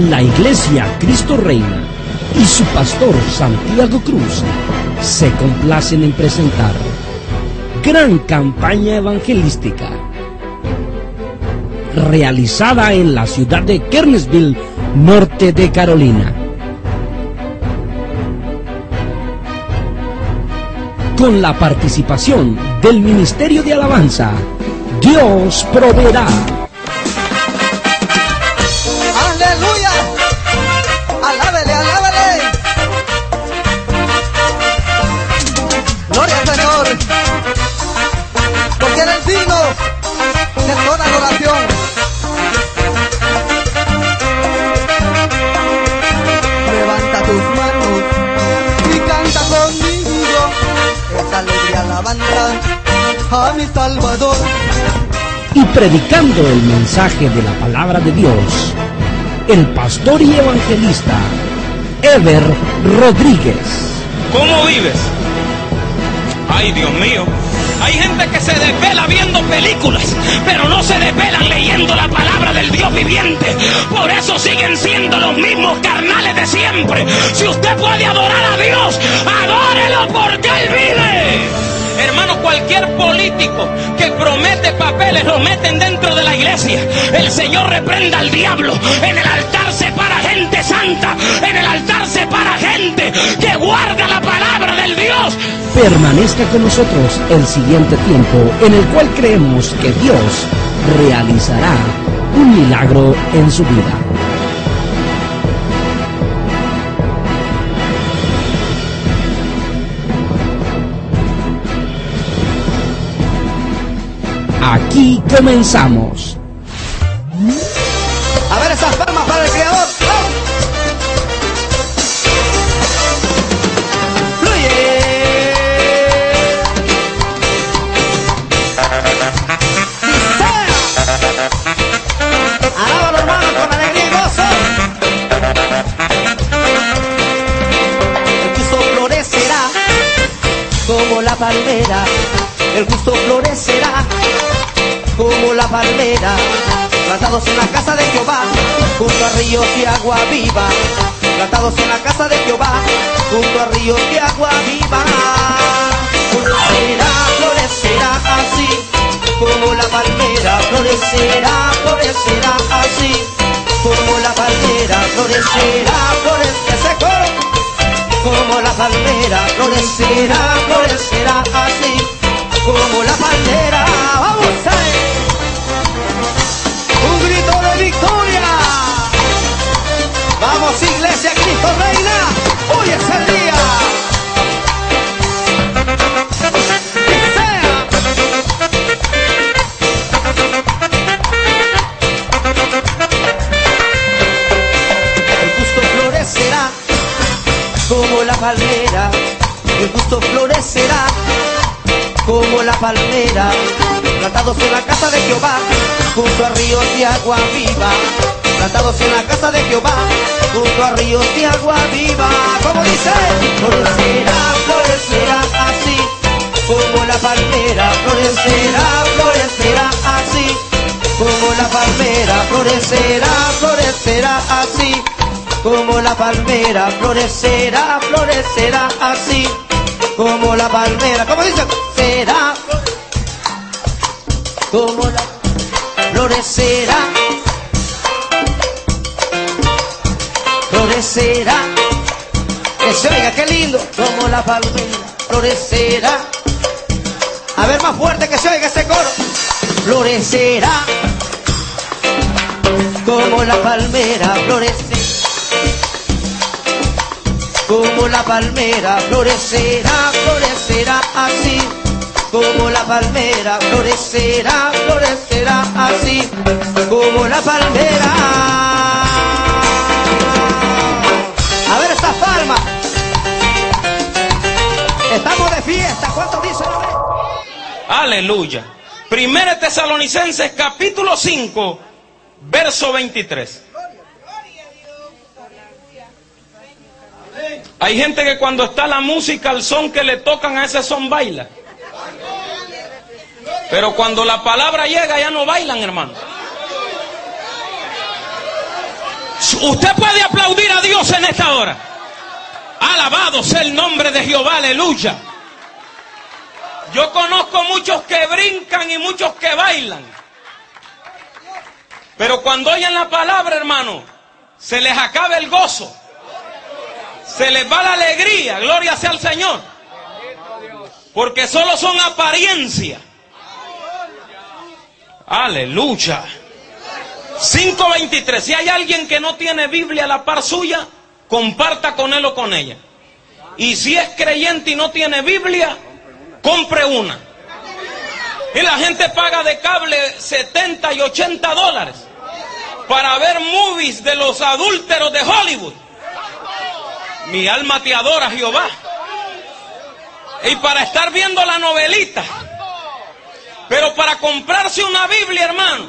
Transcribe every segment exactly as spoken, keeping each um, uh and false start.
La Iglesia Cristo Reina y su pastor Santiago Cruz se complacen en presentar gran campaña evangelística realizada en la ciudad de Kernersville, norte de Carolina, con la participación del Ministerio de Alabanza Dios Proveerá. ¡Aleluya! ¡Alábele, alábele! ¡Gloria al Señor! Porque Él es digno de toda adoración. Levanta tus manos y canta conmigo esta alegre alabanza a mi Salvador. Y predicando el mensaje de la palabra de Dios, el pastor y evangelista Ever Rodríguez. ¿Cómo vives? Ay, Dios mío. Hay gente que se desvela viendo películas, pero no se desvelan leyendo la palabra del Dios viviente. Por eso siguen siendo los mismos carnales de siempre. Si usted puede adorar a Dios, adórelo porque Él vive. Hermano, cualquier político que promete papeles lo meten dentro de la iglesia. El Señor reprenda al diablo. En el altar se para gente santa. En el altar se para gente que guarda la palabra del Dios. Permanezca con nosotros el siguiente tiempo, en el cual creemos que Dios realizará un milagro en su vida. Aquí comenzamos. A ver esas palmas para el Creador. ¡Fluye! Alábalo, hermano, con alegría y gozo. El justo florecerá como la palmera. El justo florecerá como la palmera, plantados en la casa de Jehová, junto a ríos de agua viva, plantados en la casa de Jehová, junto a ríos de agua viva. Florecerá, florecerá así, como la palmera, florecerá, florecerá así, como la palmera, florecerá, florecerá, ese coro, como la palmera, florecerá, florecerá así, como la palmera. Vamos a ver. Un grito de victoria. Vamos, Iglesia Cristo Reina. Hoy es el día. Que sea. El justo florecerá como la palmera. El justo florecerá como la palmera, plantados en la casa de Jehová, junto a ríos de agua viva, plantados en la casa de Jehová, junto a ríos de agua viva. Como dice, florecerá, florecerá así, como la palmera, florecerá, florecerá así, como la palmera, florecerá, florecerá así, como la palmera, florecerá, florecerá así, como la palmera. Como dice, será como la florecerá, florecerá, que se oiga, qué lindo, como la palmera, florecerá. A ver, más fuerte, que se oiga ese coro. Florecerá como la palmera, florecerá como la palmera, florecerá, florecerá así, como la palmera, florecerá, florecerá así, como la palmera. A ver estas palmas. Estamos de fiesta. ¿Cuántos dicen amén? Aleluya. Primera Tesalonicenses capítulo cinco, verso veintitrés. Hay gente que cuando está la música, el son que le tocan a ese son baila. Pero cuando la palabra llega ya no bailan, hermano. Usted puede aplaudir a Dios en esta hora. Alabado sea el nombre de Jehová, aleluya. Yo conozco muchos que brincan y muchos que bailan, pero cuando oyen la palabra, hermano, se les acaba el gozo, se les va la alegría, gloria sea al Señor, porque solo son apariencia. Aleluya. cinco veintitrés. Si hay alguien que no tiene Biblia a la par suya, comparta con él o con ella. Y si es creyente y no tiene Biblia, compre una. Y la gente paga de cable setenta y ochenta dólares para ver movies de los adúlteros de Hollywood. Mi alma te adora, Jehová. Y para estar viendo la novelita. Pero para comprarse una Biblia, hermano,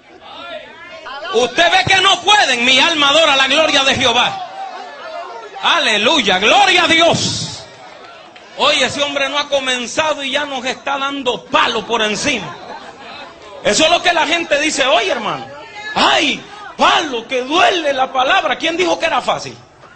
usted ve que no pueden. Mi alma adora la gloria de Jehová. Aleluya, gloria a Dios. Oye, ese hombre no ha comenzado y ya nos está dando palo por encima. Eso es lo que la gente dice. Oye, hermano, ay, palo, que duele la palabra. ¿Quién dijo que era fácil?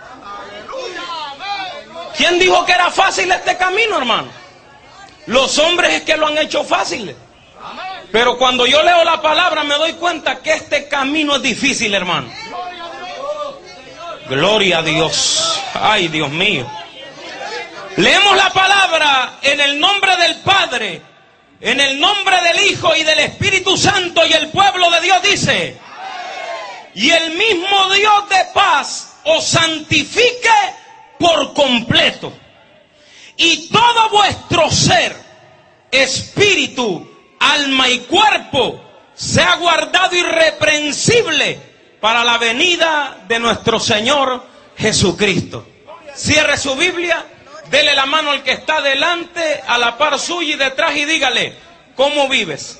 ¿Quién dijo que era fácil este camino, hermano? Los hombres es que lo han hecho fácil. Pero cuando yo leo la palabra me doy cuenta que este camino es difícil, hermano. Gloria a Dios. Ay, Dios mío. Leemos la palabra en el nombre del Padre, en el nombre del Hijo y del Espíritu Santo, y el pueblo de Dios dice: y el mismo Dios de paz os santifique por completo, y todo vuestro ser, espíritu, alma y cuerpo sea guardado irreprensible para la venida de nuestro Señor Jesucristo. Cierre su Biblia, dele la mano al que está delante, a la par suya y detrás, y dígale: ¿cómo vives?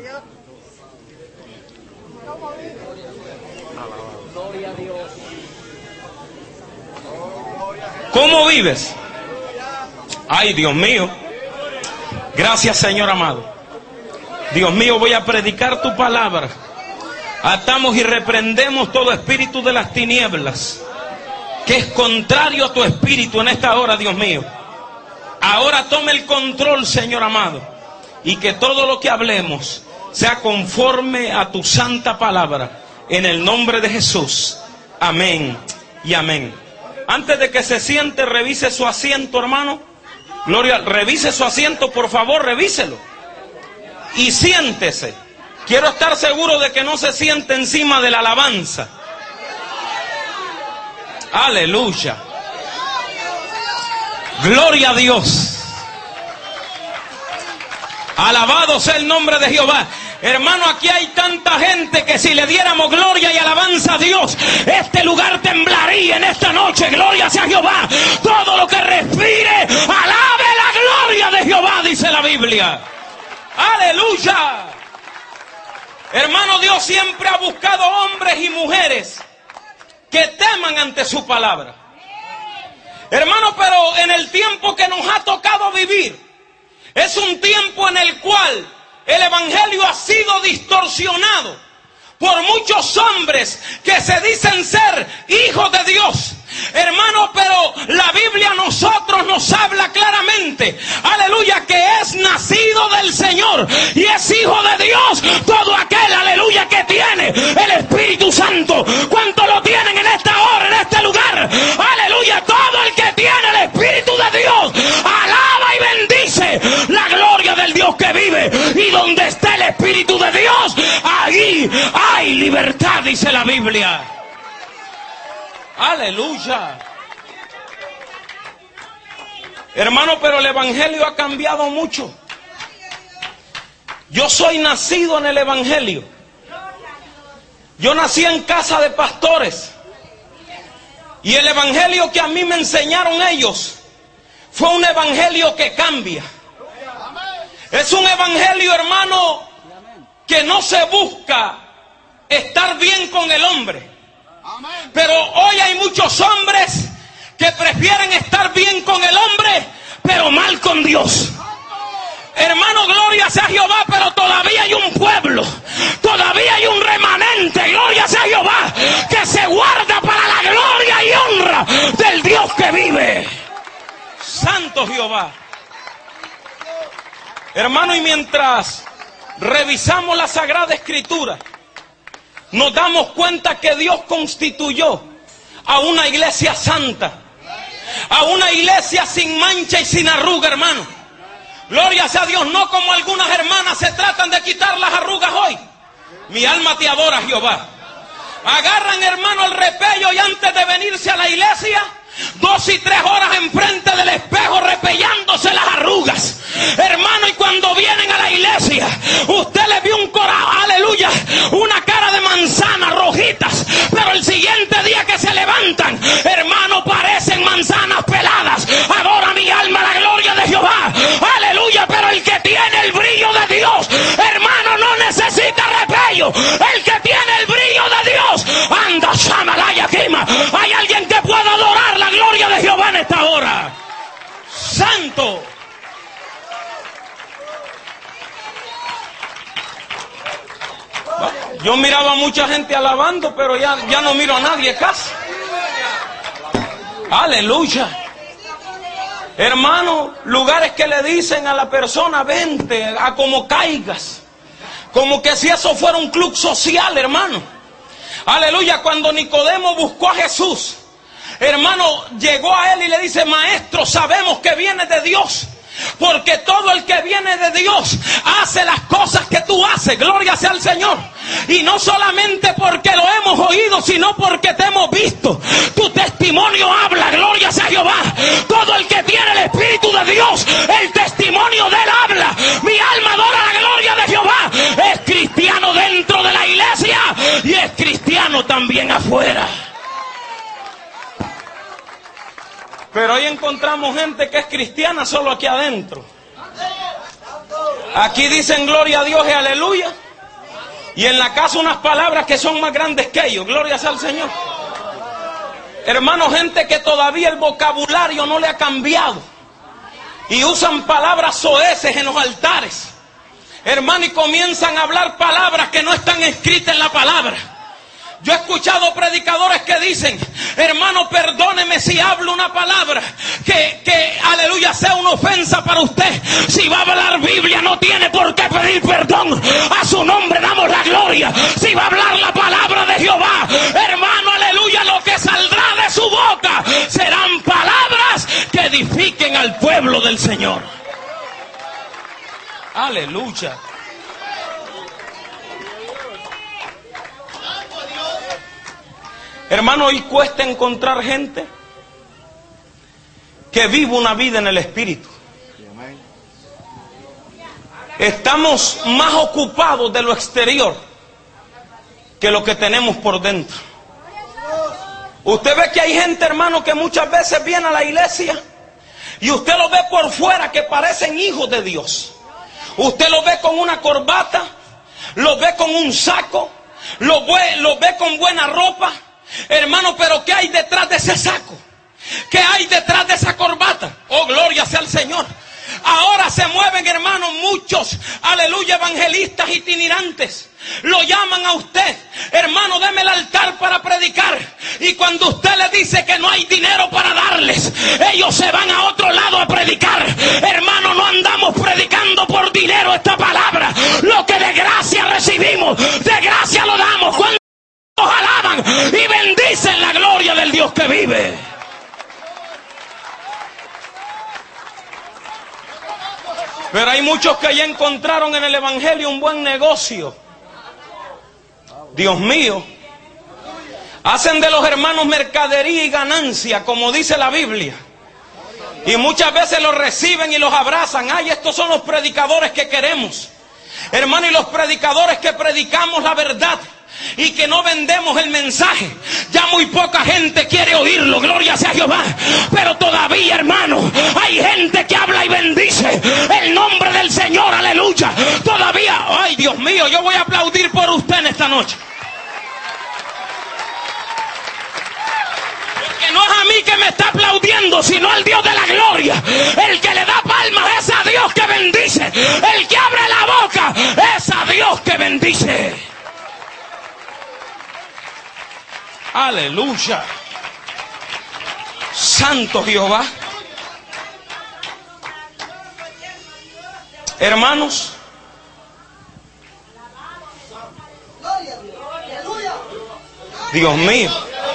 ¿Cómo vives? Ay, Dios mío. Gracias, Señor amado. Dios mío, voy a predicar tu palabra. Atamos y reprendemos todo espíritu de las tinieblas que es contrario a tu espíritu en esta hora, Dios mío. Ahora tome el control, Señor amado, y que todo lo que hablemos sea conforme a tu santa palabra, en el nombre de Jesús. Amén y amén. Antes de que se siente, revise su asiento, hermano. Gloria, revise su asiento, por favor, revíselo. Y siéntese. Quiero estar seguro de que no se siente encima de la alabanza. Aleluya. Gloria a Dios. Alabado sea el nombre de Jehová. Hermano, aquí hay tanta gente que si le diéramos gloria y alabanza a Dios, este lugar temblaría en esta noche. Gloria sea Jehová. Todo lo que respire, alabe la gloria de Jehová, dice la Biblia. Aleluya. Hermano, Dios siempre ha buscado hombres y mujeres que teman ante su palabra. Hermano, pero en el tiempo que nos ha tocado vivir, es un tiempo en el cual el evangelio ha sido distorsionado por muchos hombres que se dicen ser hijos de Dios. Hermano, pero la Biblia a nosotros nos habla claramente, aleluya, que es nacido del Señor y es hijo de Dios todo aquel, aleluya, que tiene el Espíritu Santo. ¿Cuánto lo tienen en esta hora, en este lugar? Aleluya, todo el que tiene el Espíritu de Dios alaba y bendice la gloria del Dios que vive. Y donde está el Espíritu de Dios, ahí hay libertad, dice la Biblia. Aleluya. Hermano, pero el evangelio ha cambiado mucho. Yo soy nacido en el evangelio. Yo nací en casa de pastores. Y el evangelio que a mí me enseñaron ellos fue un evangelio que cambia. Es un evangelio, hermano, que no se busca estar bien con el hombre. Pero hoy hay muchos hombres que prefieren estar bien con el hombre, pero mal con Dios. Hermano, gloria sea Jehová, pero todavía hay un pueblo, todavía hay un remanente, gloria sea Jehová, que se guarda que vive. Santo Jehová. Hermano, y mientras revisamos la Sagrada Escritura, nos damos cuenta que Dios constituyó a una iglesia santa, a una iglesia sin mancha y sin arruga, hermano. Gloria sea a Dios, no como algunas hermanas se tratan de quitar las arrugas hoy. Mi alma te adora, Jehová. Agarran, hermano, el repello y antes de venirse a la iglesia, dos y tres horas enfrente del espejo repellándose las arrugas. Hermano, y cuando vienen a la iglesia, usted le vio un corazón, aleluya, una cara de manzana rojitas, pero el siguiente día que se levantan, hermano, parecen manzanas peladas. Adora mi alma la gloria de Jehová, aleluya. Pero el que tiene el brillo de Dios, hermano, no necesita repello. El que tiene el brillo de Dios, anda, shamalaya kima. Hay alguien que pueda adorar la gloria de Jehová en esta hora. Santo. Yo miraba a mucha gente alabando, pero ya, ya no miro a nadie casi. Aleluya. Hermano, lugares que le dicen a la persona, vente, a como caigas. Como que si eso fuera un club social, hermano. Aleluya. Cuando Nicodemo buscó a Jesús, hermano, llegó a él y le dice, maestro, sabemos que viene de Dios, porque todo el que viene de Dios hace las cosas que tú haces. Gloria sea al Señor. Y no solamente porque lo hemos oído, sino porque te hemos visto. Tu testimonio habla. Gloria sea Jehová. Todo el que tiene el Espíritu de Dios, el testimonio de él habla. Mi alma adora la gloria de Jehová. Es cristiano dentro de la iglesia y es cristiano también afuera. Pero ahí encontramos gente que es cristiana solo aquí adentro. Aquí dicen gloria a Dios y aleluya, y en la casa unas palabras que son más grandes que ellos. Gloria sea al Señor. Hermano, gente que todavía el vocabulario no le ha cambiado y usan palabras soeces en los altares, hermano, y comienzan a hablar palabras que no están escritas en la palabra. Yo he escuchado predicadores que dicen, hermano, perdóneme si hablo una palabra que, que, aleluya, sea una ofensa para usted. Si va a hablar Biblia, no tiene por qué pedir perdón. A su nombre damos la gloria. Si va a hablar la palabra de Jehová, hermano, aleluya, lo que saldrá de su boca serán palabras que edifiquen al pueblo del Señor. Aleluya. Hermano, hoy cuesta encontrar gente que vive una vida en el Espíritu. Estamos más ocupados de lo exterior que lo que tenemos por dentro. Usted ve que hay gente, hermano, que muchas veces viene a la iglesia y usted lo ve por fuera que parecen hijos de Dios. Usted lo ve con una corbata, lo ve con un saco, lo ve, lo ve con buena ropa. Hermano, pero ¿qué hay detrás de ese saco? ¿Qué hay detrás de esa corbata? Oh, gloria sea al Señor. Ahora se mueven, hermanos, muchos, aleluya, evangelistas itinerantes. Lo llaman a usted, hermano, deme el altar para predicar. Y cuando usted le dice que no hay dinero para darles, ellos se van a otro lado a predicar. Hermano, no andamos predicando por dinero esta palabra. Lo que de gracia recibimos, de gracia lo damos. Cuando nos alaban y bendicen la gloria del Dios que vive. Pero hay muchos que ya encontraron en el evangelio un buen negocio. Dios mío, hacen de los hermanos mercadería y ganancia, como dice la Biblia. Y muchas veces los reciben y los abrazan. Ay, estos son los predicadores que queremos. Hermano, y los predicadores que predicamos la verdad y que no vendemos el mensaje, ya muy poca gente quiere oírlo. Gloria sea a Jehová. Pero todavía, hermano, hay gente que habla y bendice el nombre del Señor. Aleluya. Todavía, ay, Dios mío, yo voy a aplaudir por usted en esta noche. Porque no es a mí que me está aplaudiendo, sino al Dios de la gloria. El que le da palmas es a Dios que bendice. El que abre la boca es a Dios que bendice. Aleluya. Santo Jehová. Hermanos, Dios mío,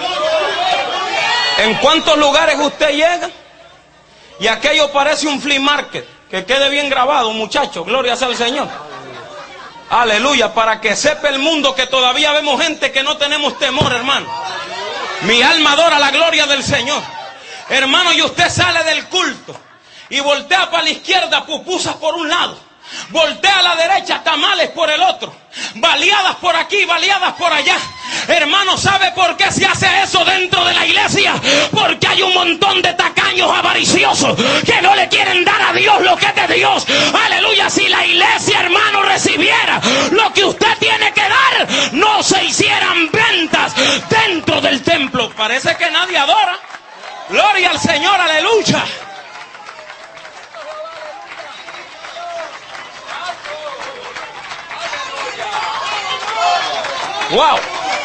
¿en cuántos lugares usted llega y aquello parece un flea market? Que quede bien grabado, muchachos, gloria sea al Señor. Aleluya, para que sepa el mundo que todavía vemos gente que no tenemos temor, hermano. Mi alma adora la gloria del Señor. Hermano, y usted sale del culto y voltea para la izquierda, pupusas por un lado, voltea a la derecha, tamales por el otro, baleadas por aquí, baleadas por allá. Hermano, ¿sabe por qué se hace eso dentro de la iglesia? Porque hay un montón de tacaños avariciosos que no le quieren dar a Dios lo que es de Dios. Aleluya, si la iglesia, hermano, recibiera lo que usted tiene que dar, no se hicieran ventas dentro del templo. Parece que nadie adora. Gloria al Señor, aleluya. Wow.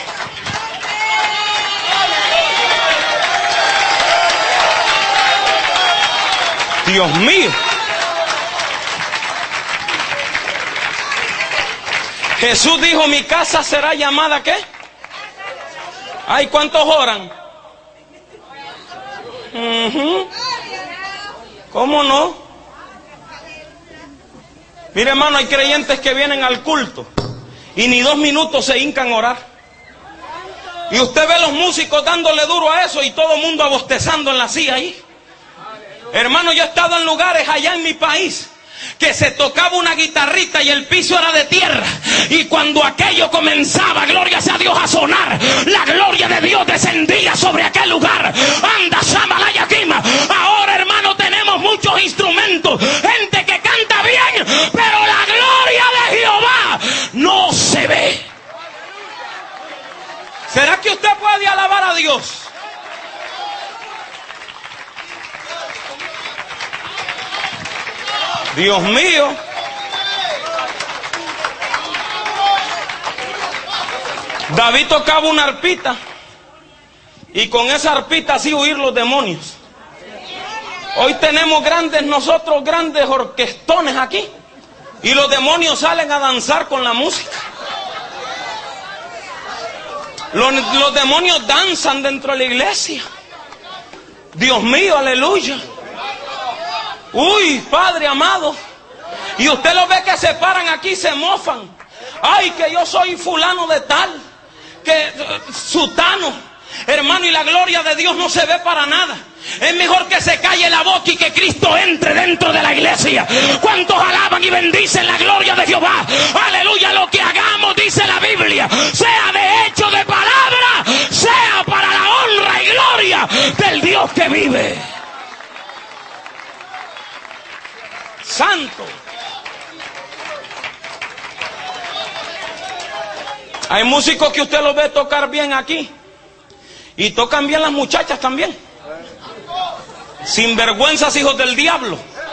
Dios mío. Jesús dijo, mi casa será llamada ¿qué? Ay, ¿cuántos oran? Uh-huh. ¿Cómo no? Mire, hermano, hay creyentes que vienen al culto y ni dos minutos se hincan a orar. Y usted ve los músicos dándole duro a eso y todo el mundo abostezando en la silla ahí. Hermano, yo he estado en lugares allá en mi país que se tocaba una guitarrita y el piso era de tierra, y cuando aquello comenzaba, gloria sea a Dios, a sonar, la gloria de Dios descendía sobre aquel lugar. Anda, Shamalaya Kima. Ahora, hermano, tenemos muchos instrumentos, gente que canta bien, pero la gloria de Jehová no se ve. ¿Será que usted puede alabar a Dios? Dios mío. David tocaba una arpita y con esa arpita así huir los demonios. Hoy tenemos grandes, nosotros grandes orquestones aquí y los demonios salen a danzar con la música. Los, los demonios danzan dentro de la iglesia. Dios mío, aleluya. Uy, Padre amado. Y usted lo ve que se paran aquí y se mofan. Ay, que yo soy fulano de tal, que uh, sutano. Hermano, y la gloria de Dios no se ve para nada. Es mejor que se calle la boca y que Cristo entre dentro de la iglesia. ¿Cuántos alaban y bendicen la gloria de Jehová? Aleluya, lo que hagamos, dice la Biblia, sea de hecho, de palabra, sea para la honra y gloria del Dios que vive. Santo. Hay músicos que usted los ve tocar bien aquí y tocan bien las muchachas también. Sinvergüenzas, hijos del diablo.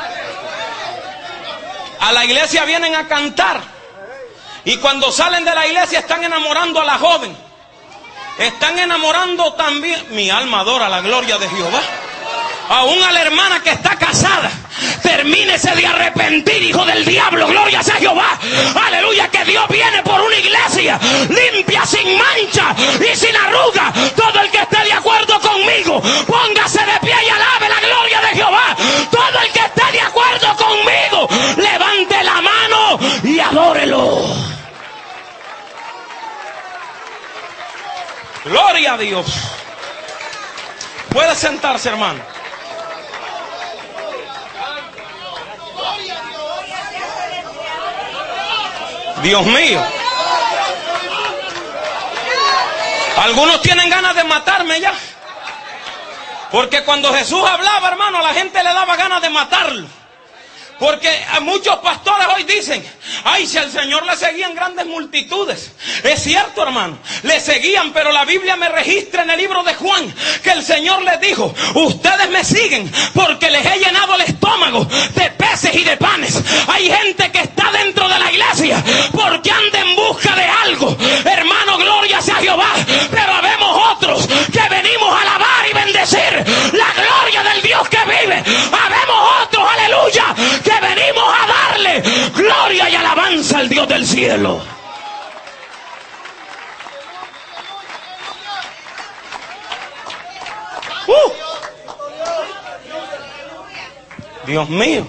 A la iglesia vienen a cantar y cuando salen de la iglesia están enamorando a la joven. Están enamorando también, mi alma adora la gloria de Jehová, aún a la hermana que está casada. Termínese de arrepentir, hijo del diablo, gloria sea Jehová. Aleluya, que Dios viene por una iglesia limpia, sin mancha y sin arruga. Todo el que esté de acuerdo conmigo, póngase de pie y alabe la gloria de Jehová. Todo el que esté de acuerdo conmigo, levante la mano y adórelo. Gloria a Dios. Puede sentarse, hermano. Dios mío. Algunos tienen ganas de matarme ya. Porque cuando Jesús hablaba, hermano, a la gente le daba ganas de matarlo. Porque a muchos pastores hoy dicen, ay, si al Señor le seguían grandes multitudes. Es cierto, hermano, le seguían, pero la Biblia me registra en el libro de Juan que el Señor les dijo, ustedes me siguen porque les he llenado el estómago de peces y de panes. Hay gente que está dentro de la iglesia porque anda en busca de algo. Hermano, gloria sea Jehová. Pero habemos otros que venimos a alabar y bendecir la gloria vive. Habemos otros, aleluya, que venimos a darle gloria y alabanza al Dios del cielo. Uh. Dios mío.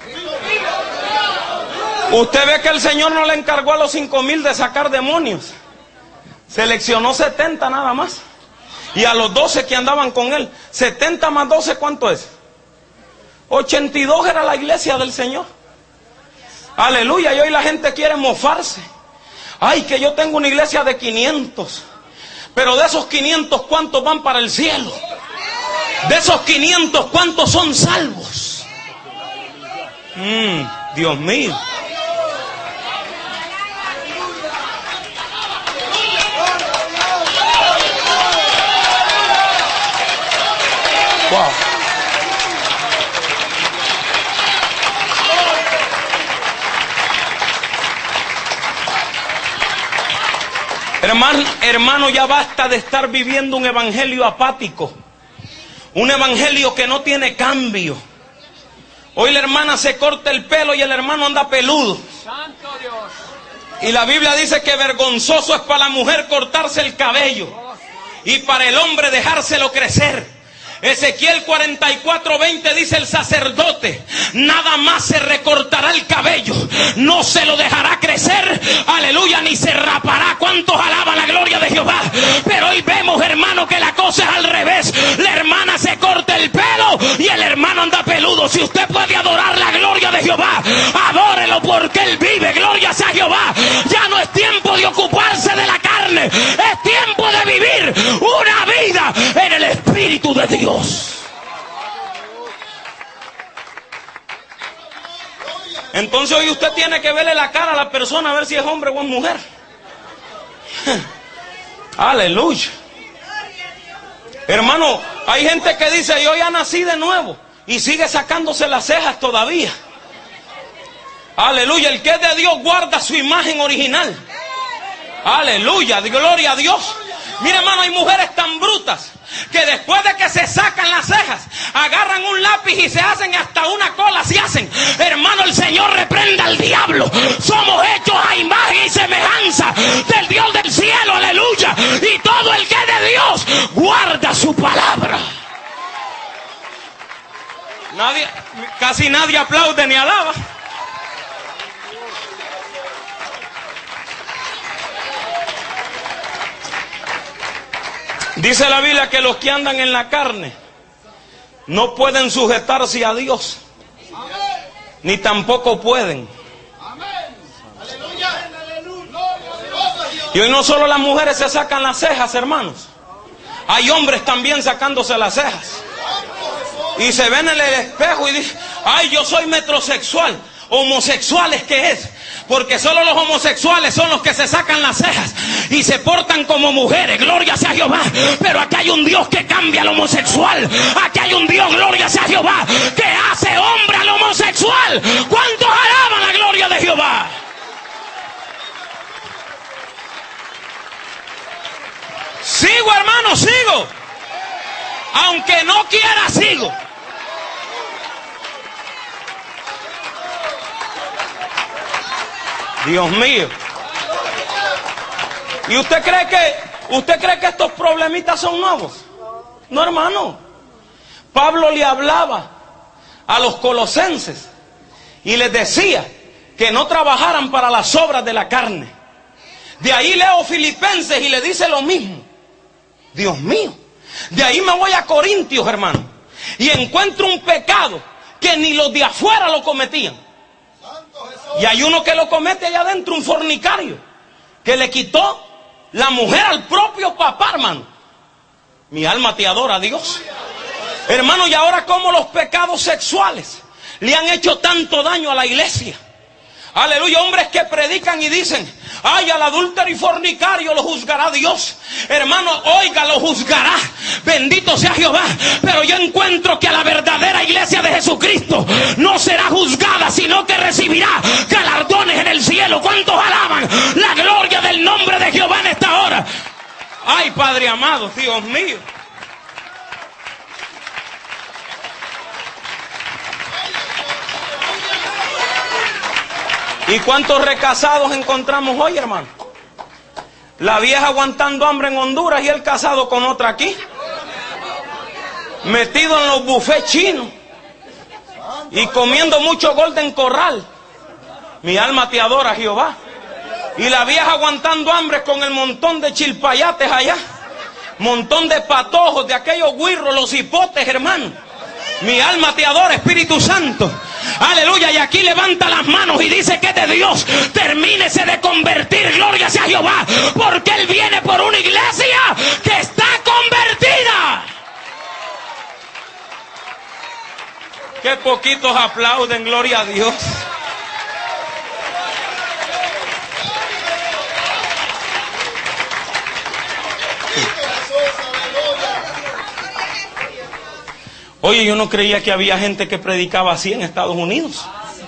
Usted ve que el Señor no le encargó a los cinco mil de sacar demonios. Seleccionó setenta nada más. Y a los doce que andaban con él, setenta más doce, ¿cuánto es? ochenta y dos era la iglesia del Señor. Aleluya. Y hoy la gente quiere mofarse. Ay, que yo tengo una iglesia de quinientos. Pero de esos quinientos, ¿cuántos van para el cielo? De esos quinientos, ¿cuántos son salvos? Mm, Dios mío. Wow. Hermano, hermano, ya basta de estar viviendo un evangelio apático. Un evangelio que no tiene cambio. Hoy la hermana se corta el pelo y el hermano anda peludo. Santo Dios. Y la Biblia dice que vergonzoso es para la mujer cortarse el cabello y para el hombre dejárselo crecer. Ezequiel cuarenta y cuatro veinte dice el sacerdote: nada más se recortará el cabello, no se lo dejará crecer, aleluya, ni se rapará. ¿Cuántos alaban la gloria de Jehová? Pero hoy vemos, hermano, que la cosa es al revés. La hermana se corta el pelo y el hermano anda peludo. Si usted puede adorar la gloria de Jehová, adórelo porque Él vive. Gloria sea Jehová. Ya no es tiempo de ocuparse de la carne, es tiempo de vivir una vida en el Espíritu de Dios. Entonces hoy usted tiene que verle la cara a la persona a ver si es hombre o es mujer. Aleluya. Hermano, hay gente que dice: yo ya nací de nuevo, y sigue sacándose las cejas todavía. Aleluya. El que es de Dios guarda su imagen original. Aleluya, gloria a Dios. Mira, hermano, hay mujeres tan brutas que después de que se sacan las cejas, agarran un lápiz y se hacen hasta una cola, se hacen. Hermano, el Señor reprenda al diablo. Somos hechos a imagen y semejanza del Dios del cielo, aleluya. Y todo el que es de Dios guarda su palabra. Nadie, casi nadie aplaude ni alaba. Dice la Biblia que los que andan en la carne no pueden sujetarse a Dios, ni tampoco pueden. Y hoy no solo las mujeres se sacan las cejas, hermanos. Hay hombres también sacándose las cejas. Y se ven en el espejo y dicen: ay, yo soy metrosexual. ¿Homosexuales qué es? Porque solo los homosexuales son los que se sacan las cejas y se portan como mujeres. Gloria sea Jehová. Pero aquí hay un Dios que cambia al homosexual. Aquí hay un Dios, gloria sea Jehová, que hace hombre al homosexual. ¿Cuántos alaban la gloria de Jehová? Sigo, hermano, sigo. Aunque no quiera, sigo. Dios mío. ¿Y usted cree que usted cree que estos problemitas son nuevos? No, hermano. Pablo le hablaba a los colosenses y les decía que no trabajaran para las obras de la carne. De ahí leo Filipenses y le dice lo mismo. Dios mío. De ahí me voy a Corintios, hermano, y encuentro un pecado que ni los de afuera lo cometían. Y hay uno que lo comete allá adentro, un fornicario, que le quitó la mujer al propio papá, hermano. Mi alma te adora, Dios. Hermano, y ahora como los pecados sexuales le han hecho tanto daño a la iglesia. Aleluya, hombres que predican y dicen: ay, al adúltero y fornicario lo juzgará Dios. Hermano, oiga, lo juzgará. Bendito sea Jehová. Pero yo encuentro que a la verdadera iglesia de Jesucristo no será juzgada, sino que recibirá galardones en el cielo. ¿Cuántos alaban la gloria del nombre de Jehová en esta hora? Ay, Padre amado, Dios mío. ¿Y cuántos recasados encontramos hoy, hermano? La vieja aguantando hambre en Honduras y el casado con otra aquí. Metido en los bufés chinos. Y comiendo mucho Golden Corral. Mi alma te adora, Jehová. Y la vieja aguantando hambre con el montón de chilpayates allá. Montón de patojos, de aquellos guirros, los hipotes, hermano. Mi alma te adora, Espíritu Santo. Aleluya. Y aquí levanta las manos y dice que de Dios termínese de convertir. Gloria sea Jehová. Porque Él viene por una iglesia que está convertida. Qué poquitos aplauden, gloria a Dios. Oye, yo no creía que había gente que predicaba así en Estados Unidos.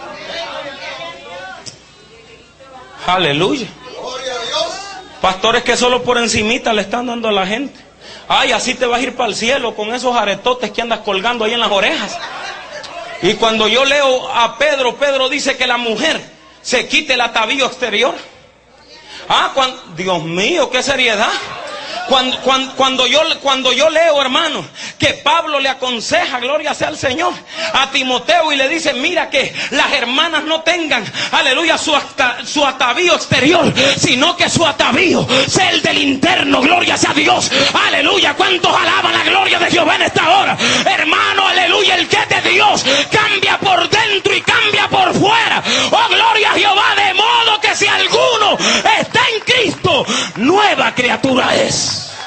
Aleluya. Pastores que solo por encimita le están dando a la gente. Ay, así te vas a ir para el cielo con esos aretotes que andas colgando ahí en las orejas. Y cuando yo leo a Pedro, Pedro dice que la mujer se quite el atavío exterior. Ah, cuando, Dios mío, qué seriedad. Cuando, cuando, cuando, yo, cuando yo leo, hermano, que Pablo le aconseja, gloria sea al Señor, a Timoteo y le dice, mira que las hermanas no tengan, aleluya, su, ata, su atavío exterior, sino que su atavío sea el del interno, gloria sea a Dios, aleluya. ¿Cuántos alaban la gloria de Jehová en esta hora? Hermano, aleluya, el que es de Dios cambia por dentro y cambia por fuera. Oh, gloria a Jehová, de modo que si alguno está en Cristo, nueva criatura es.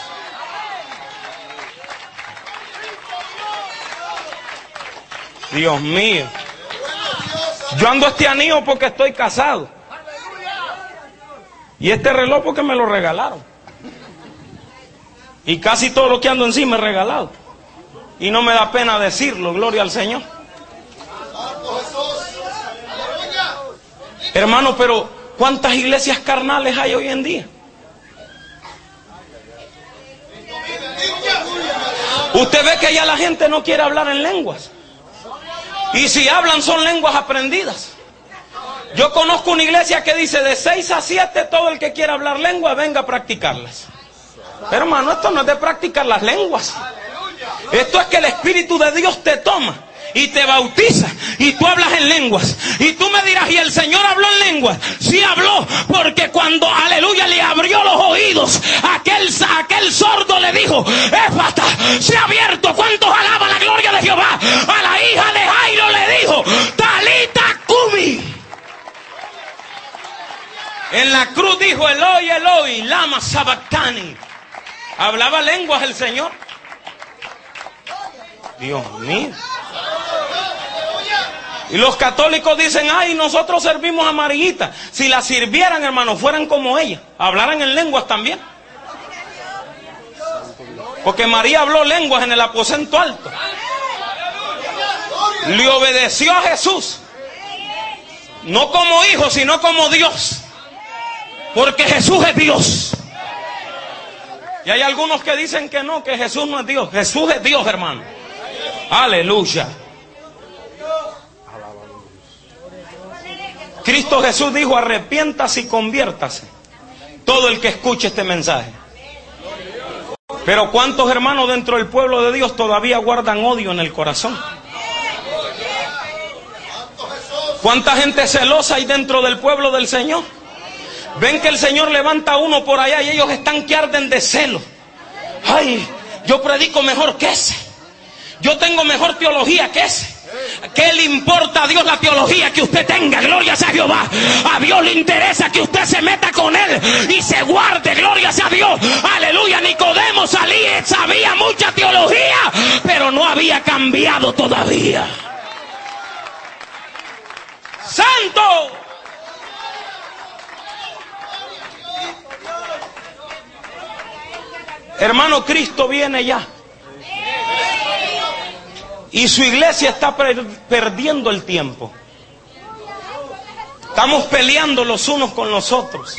Dios mío. Yo ando este anillo porque estoy casado. Y este reloj porque me lo regalaron. Y casi todo lo que ando encima es regalado. Y no me da pena decirlo, gloria al Señor. Hermano, pero ¿cuántas iglesias carnales hay hoy en día? Usted ve que ya la gente no quiere hablar en lenguas. Y si hablan son lenguas aprendidas. Yo conozco una iglesia que dice de seis a siete todo el que quiera hablar lengua venga a practicarlas. Pero hermano, esto no es de practicar las lenguas. Esto es que el Espíritu de Dios te toma y te bautiza y tú hablas en lenguas. Y tú me dirás, ¿y el Señor habló en lenguas? Sí habló, porque cuando, aleluya, le abrió los oídos, aquel, aquel sordo le dijo, Éfata, se ha abierto. ¿Cuántos alaban la gloria de Jehová? A la hija de Jairo le dijo, Talita Cumi. En la cruz dijo, Eloi, Eloi, lama sabactani. Hablaba lenguas el Señor. Dios mío. Y los católicos dicen, ay, nosotros servimos a Mariita. Si la sirvieran, hermanos, fueran como ella, hablaran en lenguas también. Porque María habló lenguas en el aposento alto. Le obedeció a Jesús. No como hijo, sino como Dios. Porque Jesús es Dios. Y hay algunos que dicen que no, que Jesús no es Dios. Jesús es Dios, hermano. Aleluya. Cristo Jesús dijo, arrepiéntase y conviértase todo el que escuche este mensaje. Pero ¿cuántos hermanos dentro del pueblo de Dios todavía guardan odio en el corazón? ¿Cuánta gente celosa hay dentro del pueblo del Señor? Ven que el Señor levanta a uno por allá y ellos están que arden de celo. Ay, yo predico mejor que ese. Yo tengo mejor teología que ese. ¿Qué le importa a Dios la teología que usted tenga? Gloria sea a Jehová. A Dios le interesa que usted se meta con Él y se guarde. Gloria sea a Dios. Aleluya. Nicodemo salía, sabía mucha teología, pero no había cambiado todavía. ¡Santo! Hermano, Cristo viene ya. Y su iglesia está per- perdiendo el tiempo. Estamos peleando los unos con los otros.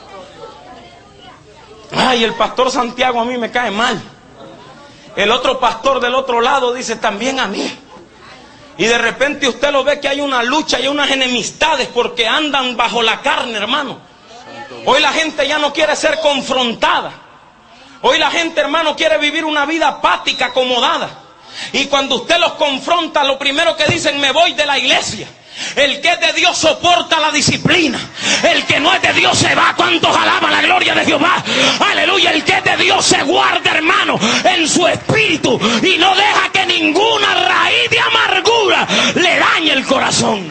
Ay, el pastor Santiago a mí me cae mal. El otro pastor del otro lado dice también a mí. Y de repente usted lo ve que hay una lucha y unas enemistades porque andan bajo la carne, hermano. Hoy la gente ya no quiere ser confrontada. Hoy la gente, hermano, quiere vivir una vida apática, acomodada. Y cuando usted los confronta, lo primero que dicen: me voy de la iglesia. El que es de Dios soporta la disciplina. El que no es de Dios se va. ¿Cuántos alaban la gloria de Jehová? Aleluya. El que es de Dios se guarda, hermano, en su espíritu y no deja que ninguna raíz de amargura le dañe el corazón.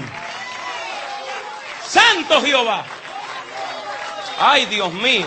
Santo Jehová. Ay, Dios mío.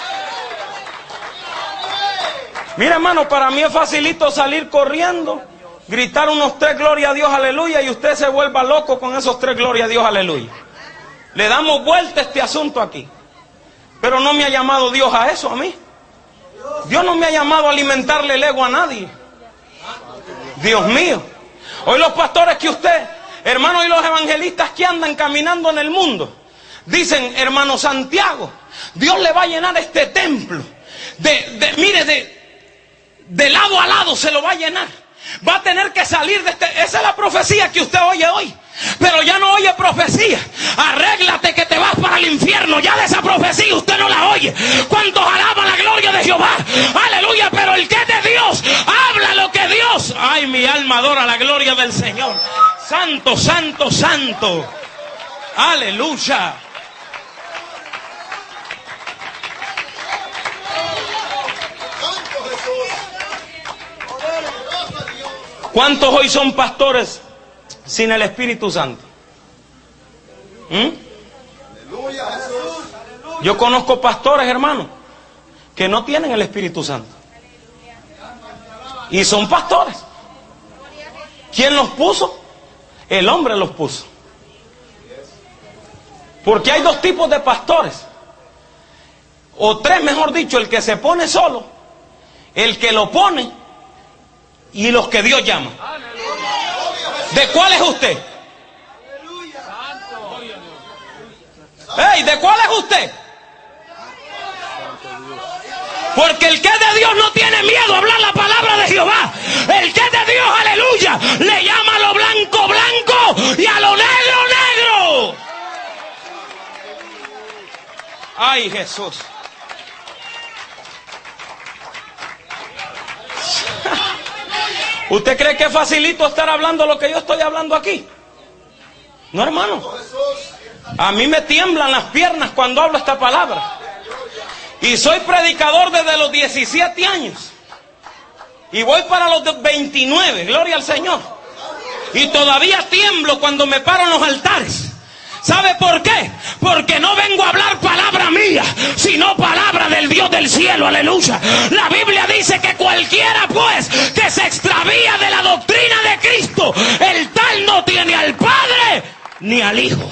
Mira, hermano, para mí es facilito salir corriendo, gritar unos tres gloria a Dios, aleluya, y usted se vuelva loco con esos tres gloria a Dios, aleluya. Le damos vuelta a este asunto aquí. Pero no me ha llamado Dios a eso, a mí. Dios no me ha llamado a alimentarle el ego a nadie. Dios mío. Hoy los pastores que usted, hermano, y los evangelistas que andan caminando en el mundo, dicen: hermano Santiago, Dios le va a llenar este templo. De, de, mire, de, de lado a lado se lo va a llenar. Va a tener que salir de este... Esa es la profecía que usted oye hoy. Pero ya no oye profecía. Arréglate que te vas para el infierno. Ya de esa profecía usted no la oye. ¿Cuántos alaban la gloria de Jehová? Aleluya. Pero el que es de Dios habla lo que Dios... Ay, mi alma adora la gloria del Señor. Santo, santo, santo. Aleluya. ¿Cuántos hoy son pastores sin el Espíritu Santo? ¿Mm? Yo conozco pastores, hermanos, que no tienen el Espíritu Santo. Y son pastores. ¿Quién los puso? El hombre los puso. Porque hay dos tipos de pastores. O tres, mejor dicho: el que se pone solo, el que lo pone, y los que Dios llama. ¿De cuál es usted? Hey, ¿de cuál es usted? Porque el que es de Dios no tiene miedo a hablar la palabra de Jehová. El que es de Dios, aleluya, le llama a lo blanco blanco y a lo negro negro. Ay, Jesús. ¿Usted cree que es facilito estar hablando lo que yo estoy hablando aquí? No, hermano. A mí me tiemblan las piernas cuando hablo esta palabra. Y soy predicador desde los diecisiete años. Y voy para los veintinueve, gloria al Señor. Y todavía tiemblo cuando me paro en los altares. ¿Sabe por qué? Porque no vengo a hablar palabra mía, sino palabra del Dios del cielo, aleluya. La Biblia dice que cualquiera pues que se extravía de la doctrina de Cristo, el tal no tiene al Padre ni al Hijo.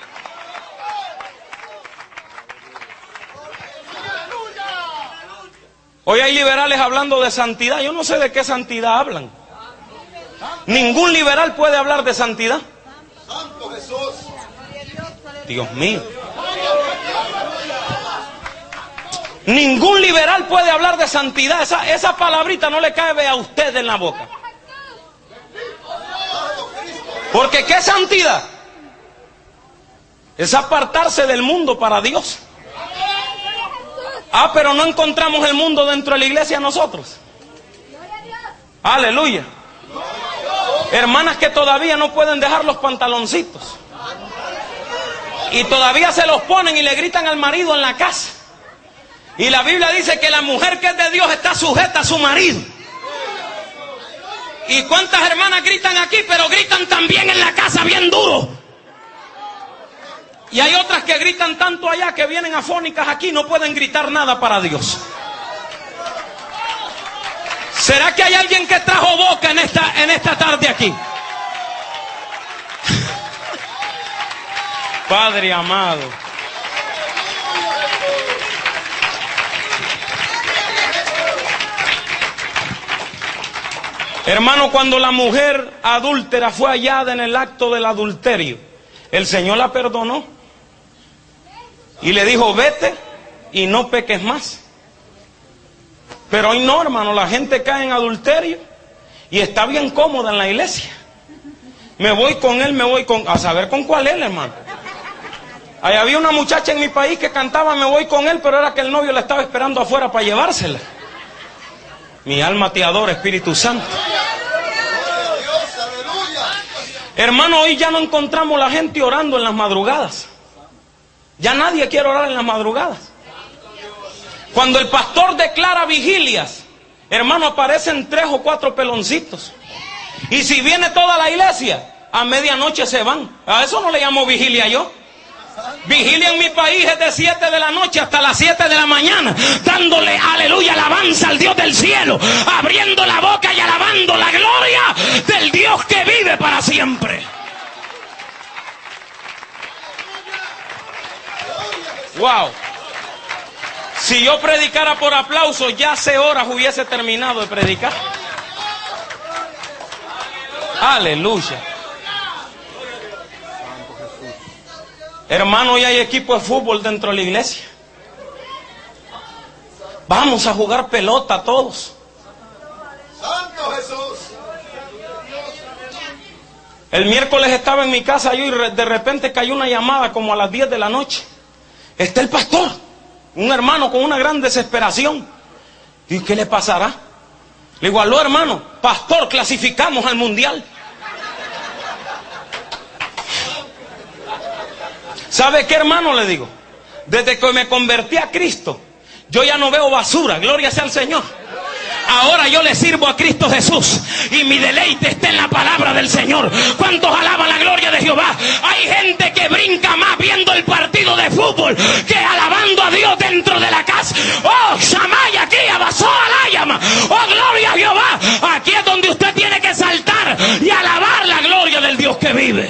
Hoy hay liberales hablando de santidad. Yo no sé de qué santidad hablan. Ningún liberal puede hablar de santidad. Santo Jesús. Dios mío. Ningún liberal puede hablar de santidad. Esa, esa palabrita no le cabe a usted en la boca. Porque ¿qué es santidad? Es apartarse del mundo para Dios. Ah, pero no encontramos el mundo dentro de la iglesia nosotros. Aleluya. Hermanas que todavía no pueden dejar los pantaloncitos. Y todavía se los ponen y le gritan al marido en la casa. Y la Biblia dice que la mujer que es de Dios está sujeta a su marido. ¿Y cuántas hermanas gritan aquí, pero gritan también en la casa bien duro? Y hay otras que gritan tanto allá que vienen afónicas aquí, no pueden gritar nada para Dios. ¿Será que hay alguien que trajo boca en esta, en esta tarde aquí? Padre amado. Hermano, cuando la mujer adúltera fue hallada en el acto del adulterio, el Señor la perdonó y le dijo: vete y no peques más. Pero hoy no, hermano, la gente cae en adulterio y está bien cómoda en la iglesia. Me voy con él, me voy con... A saber con cuál él, hermano. Ahí había una muchacha en mi país que cantaba me voy con él, pero era que el novio la estaba esperando afuera para llevársela. Mi alma te adora, Espíritu Santo. Hermano, hoy ya no encontramos la gente orando en las madrugadas. Ya nadie quiere orar en las madrugadas. Cuando el pastor declara vigilias, hermano, aparecen tres o cuatro peloncitos. Y si viene toda la iglesia, a medianoche se van. A eso no le llamo vigilia yo. Vigilia en mi país es de siete de la noche hasta las siete de la mañana, dándole aleluya, alabanza al Dios del cielo, abriendo la boca y alabando la gloria del Dios que vive para siempre. Wow. Si yo predicara por aplauso, ya hace horas hubiese terminado de predicar. Aleluya. Hermano, hoy hay equipo de fútbol dentro de la iglesia. Vamos a jugar pelota todos. Santo Jesús. El miércoles estaba en mi casa yo y de repente cayó una llamada como a las diez de la noche. Está el pastor, un hermano con una gran desesperación. ¿Y qué le pasará? Le digo, aló hermano, pastor, clasificamos al mundial. ¿Sabe qué, hermano? Le digo, desde que me convertí a Cristo, yo ya no veo basura, gloria sea al Señor. Ahora yo le sirvo a Cristo Jesús y mi deleite está en la palabra del Señor. ¿Cuántos alaban la gloria de Jehová? Hay gente que brinca más viendo el partido de fútbol que alabando a Dios dentro de la casa. Oh, Shamaya, aquí abasó alayama. Oh, gloria a Jehová. Aquí es donde usted tiene que saltar y alabar la gloria del Dios que vive.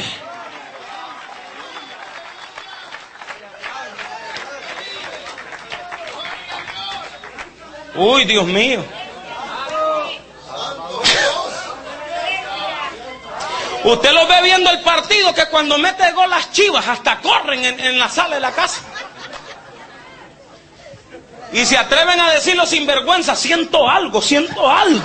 Uy, Dios mío. Usted lo ve viendo el partido que cuando mete gol las Chivas hasta corren en, en la sala de la casa. Y se atreven a decirlo sin vergüenza, siento algo, siento algo.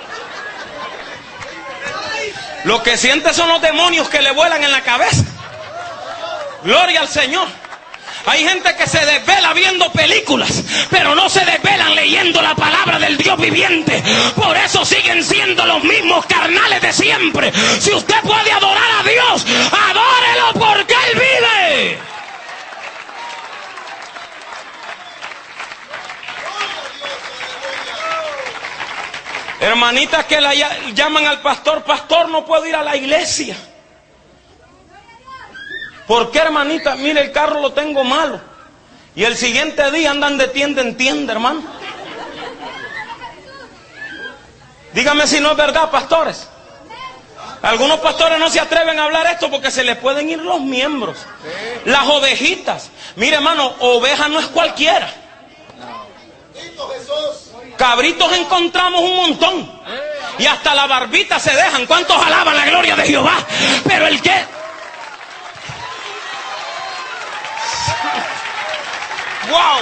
Lo que siente son los demonios que le vuelan en la cabeza. Gloria al Señor. Hay gente que se desvela viendo películas, pero no se desvelan leyendo la palabra del Dios viviente. Por eso siguen siendo los mismos carnales de siempre. Si usted puede adorar a Dios, adórelo porque Él vive. Hermanitas que la llaman al pastor, pastor, no puedo ir a la iglesia. ¿Por qué, hermanita? Mire, el carro lo tengo malo. Y el siguiente día andan de tienda en tienda, hermano. Dígame si no es verdad, pastores. Algunos pastores no se atreven a hablar esto porque se les pueden ir los miembros. Las ovejitas. Mire, hermano, oveja no es cualquiera. Cabritos encontramos un montón. Y hasta la barbita se dejan. ¿Cuántos alaban la gloria de Jehová? Pero el que... ¡Wow!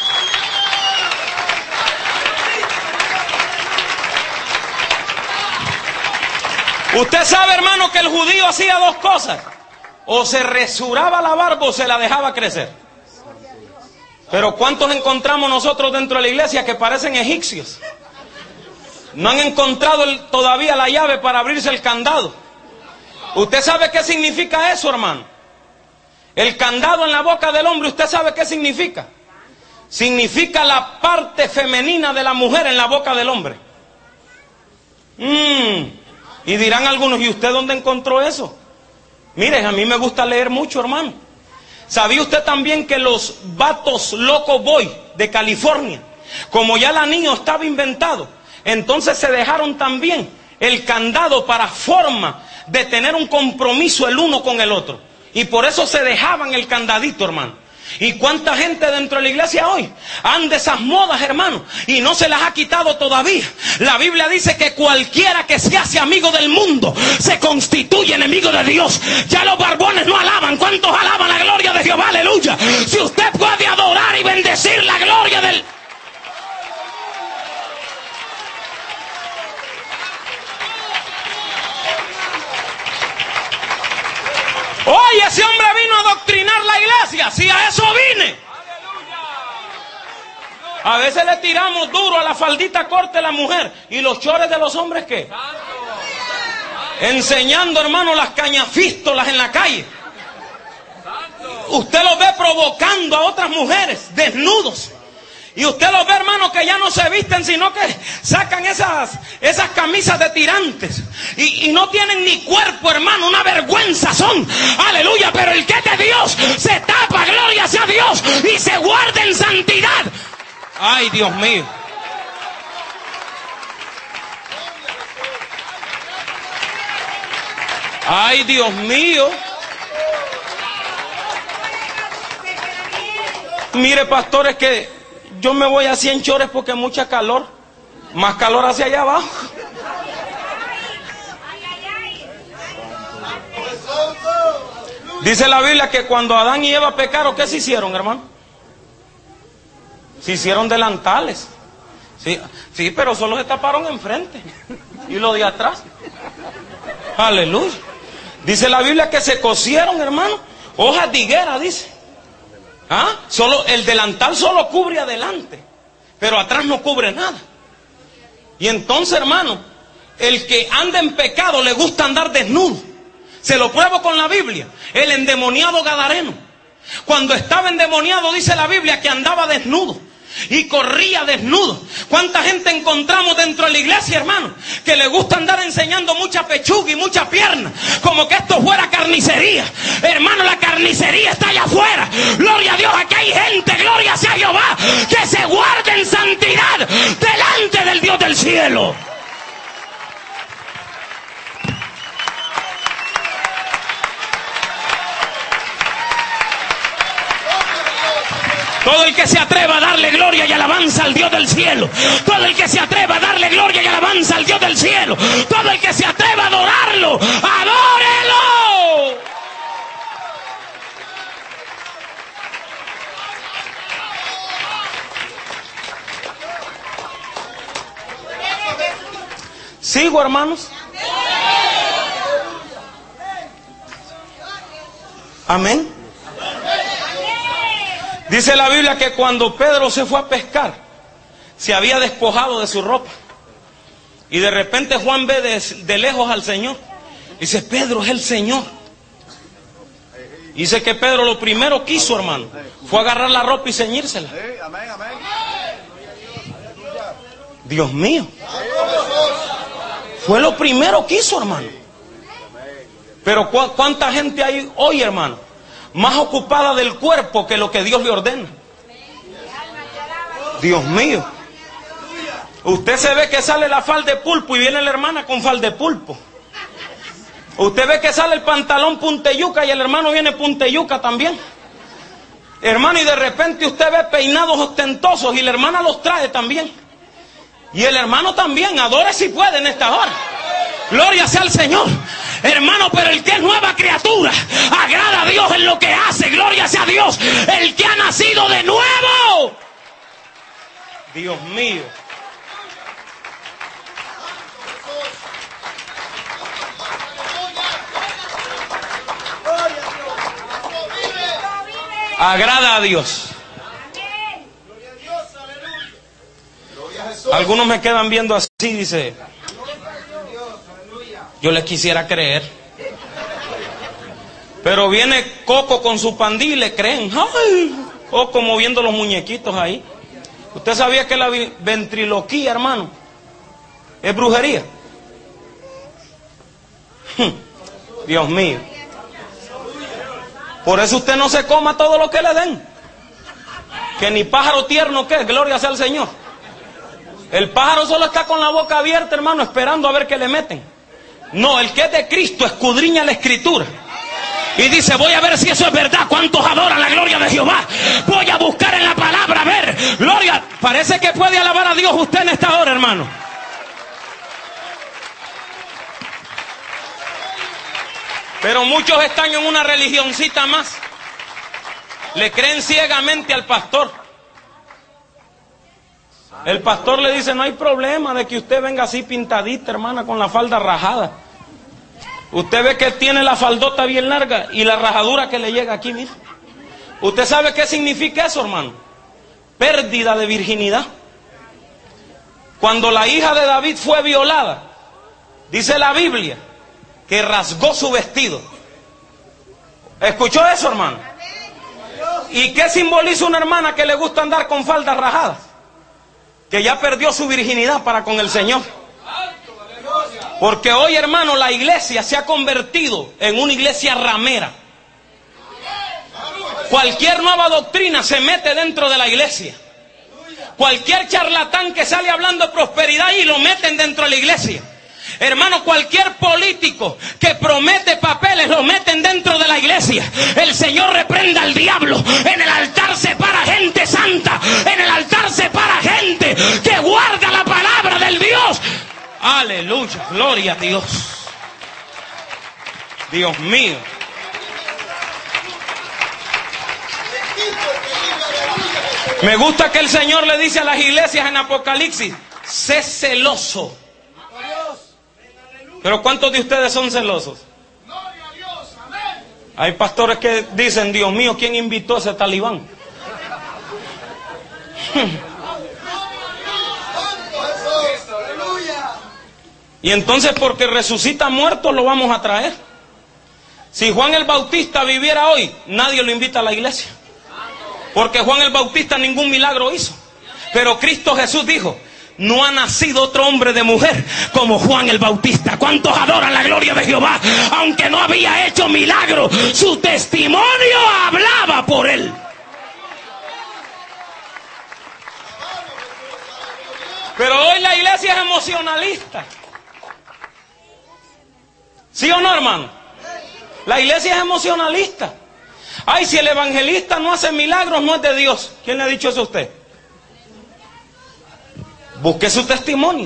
Usted sabe, hermano, que el judío hacía dos cosas. O se resuraba la barba o se la dejaba crecer. Pero ¿cuántos encontramos nosotros dentro de la iglesia que parecen egipcios? No han encontrado el, todavía la llave para abrirse el candado. ¿Usted sabe qué significa eso, hermano? El candado en la boca del hombre, ¿usted sabe qué significa? Significa la parte femenina de la mujer en la boca del hombre. Mm. Y dirán algunos, ¿y usted dónde encontró eso? Miren, a mí me gusta leer mucho, hermano. ¿Sabía usted también que los vatos Loco Boy de California, como ya el anillo estaba inventado, entonces se dejaron también el candado para forma de tener un compromiso el uno con el otro? Y por eso se dejaban el candadito, hermano. ¿Y cuánta gente dentro de la iglesia hoy anda esas modas, hermano? Y no se las ha quitado todavía. La Biblia dice que cualquiera que se hace amigo del mundo se constituye enemigo de Dios. Ya los barbones no alaban. ¿Cuántos alaban la gloria de Jehová? Aleluya. Si usted puede adorar y bendecir la gloria del... ese hombre vino a doctrinar la iglesia. Si a eso vine. A veces le tiramos duro a la faldita corta de la mujer. ¿Y los chores de los hombres qué? Enseñando, hermano, las cañafístolas en la calle. Usted los ve provocando a otras mujeres desnudos. Y usted los ve, hermano, que ya no se visten, sino que sacan esas, esas camisas de tirantes. Y, y no tienen ni cuerpo, hermano, una vergüenza son. Aleluya, pero el que es de Dios se tapa, gloria sea Dios, y se guarda en santidad. Ay, Dios mío. Ay, Dios mío. Mire, pastores, que yo me voy así en chores porque mucha calor. Más calor hacia allá abajo. Dice la Biblia que cuando Adán y Eva pecaron, ¿qué se hicieron, hermano? Se hicieron delantales. Sí, sí, pero solo se taparon enfrente. Y lo de atrás. Aleluya. Dice la Biblia que se cosieron, hermano, hojas de higuera, dice. ¿Ah? Solo, el delantal solo cubre adelante, pero atrás no cubre nada. Y entonces, hermano, el que anda en pecado le gusta andar desnudo. Se lo pruebo con la Biblia. El endemoniado gadareno, cuando estaba endemoniado, dice la Biblia que andaba desnudo y corría desnudo. ¿Cuánta gente encontramos dentro de la iglesia, hermano, que le gusta andar enseñando mucha pechuga y mucha pierna, como que esto fuera carnicería? Hermano, la carnicería está allá afuera. Gloria a Dios, aquí hay gente, gloria sea Jehová, que se guarda en santidad delante del Dios del cielo. Todo el que se atreva a darle gloria y alabanza al Dios del cielo. Todo el que se atreva a darle gloria y alabanza al Dios del cielo. Todo el que se atreva a adorarlo, adórelo. ¿Sigo, hermanos? Amén. Dice la Biblia que cuando Pedro se fue a pescar, se había despojado de su ropa. Y de repente Juan ve de, de lejos al Señor. Dice, Pedro es el Señor. Dice que Pedro lo primero que hizo, hermano, fue agarrar la ropa y ceñírsela. Dios mío. Fue lo primero que hizo, hermano. Pero ¿cu cuánta gente hay hoy, hermano? Más ocupada del cuerpo que lo que Dios le ordena. Dios mío. Usted se ve que sale la falda de pulpo y viene la hermana con falda de pulpo. Usted ve que sale el pantalón punteyuca y el hermano viene punteyuca también. Hermano, y de repente usted ve peinados ostentosos y la hermana los trae también. Y el hermano también, adore si puede en esta hora. Gloria sea al Señor. Hermano, pero el que es nueva criatura agrada a Dios en lo que hace. Gloria sea a Dios. El que ha nacido de nuevo. Dios mío. Agrada a Dios. Algunos me quedan viendo así, dice. Yo les quisiera creer. Pero viene Coco con su pandilla y le creen. ¡Ay! Coco moviendo los muñequitos ahí. ¿Usted sabía que la ventriloquía, hermano, es brujería? Dios mío. Por eso usted no se coma todo lo que le den. Que ni pájaro tierno que es, gloria sea al Señor. El pájaro solo está con la boca abierta, hermano, esperando a ver qué le meten. No, el que es de Cristo escudriña la Escritura y dice, voy a ver si eso es verdad. ¿Cuántos adoran la gloria de Jehová? Voy a buscar en la palabra, a ver, gloria. Parece que puede alabar a Dios usted en esta hora, hermano. Pero muchos están en una religioncita más. Le creen ciegamente al pastor. El pastor le dice, no hay problema de que usted venga así pintadita, hermana, con la falda rajada. Usted ve que tiene la faldota bien larga y la rajadura que le llega aquí, mira. ¿Usted sabe qué significa eso, hermano? Pérdida de virginidad. Cuando la hija de David fue violada, dice la Biblia que rasgó su vestido. ¿Escuchó eso, hermano? ¿Y qué simboliza una hermana que le gusta andar con faldas rajadas? Que ya perdió su virginidad para con el Señor. Porque hoy, hermano, la iglesia se ha convertido en una iglesia ramera. Cualquier nueva doctrina se mete dentro de la iglesia. Cualquier charlatán que sale hablando de prosperidad y lo meten dentro de la iglesia. Hermano, cualquier político que promete papeles lo meten dentro de la iglesia. El Señor reprenda al diablo. En el altar se para gente santa. En el altar se para gente que guarda la palabra del Dios. Aleluya, gloria a Dios. Dios mío. Me gusta que el Señor le dice a las iglesias en Apocalipsis: sé celoso. Pero ¿cuántos de ustedes son celosos? Hay pastores que dicen: Dios mío, ¿quién invitó a ese talibán? Y entonces, porque resucita muertos, lo vamos a traer. Si Juan el Bautista viviera hoy, nadie lo invita a la iglesia. Porque Juan el Bautista ningún milagro hizo. Pero Cristo Jesús dijo: no ha nacido otro hombre de mujer como Juan el Bautista. ¿Cuántos adoran la gloria de Jehová? Aunque no había hecho milagro, su testimonio hablaba por él. Pero hoy la iglesia es emocionalista. ¿Sí o no, hermano? La iglesia es emocionalista. Ay, si el evangelista no hace milagros, no es de Dios. ¿Quién le ha dicho eso a usted? Busque su testimonio.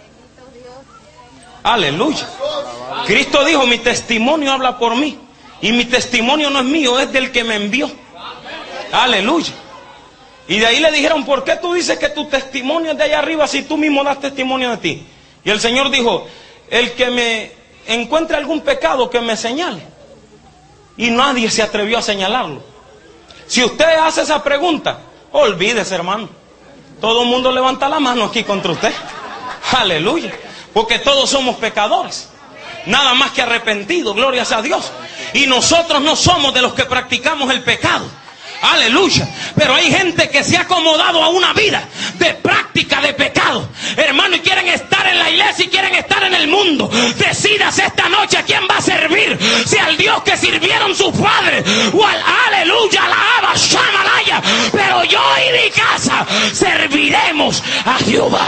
Aleluya. Cristo dijo: mi testimonio habla por mí. Y mi testimonio no es mío, es del que me envió. Aleluya. Y de ahí le dijeron: ¿por qué tú dices que tu testimonio es de allá arriba si tú mismo das testimonio de ti? Y el Señor dijo: el que me encuentre algún pecado, que me señale. Y nadie se atrevió a señalarlo. Si usted hace esa pregunta, olvídese, hermano. Todo el mundo levanta la mano aquí contra usted. Aleluya. Porque todos somos pecadores. Nada más que arrepentidos, glorias a Dios. Y nosotros no somos de los que practicamos el pecado. Aleluya. Pero hay gente que se ha acomodado a una vida de práctica de pecado, hermano, y quieren estar en la iglesia y quieren estar en el mundo. Decidas esta noche a quién va a servir. Si al Dios que sirvieron sus padres, o al aleluya, la aba, shamalaya. Pero yo y mi casa serviremos a Jehová.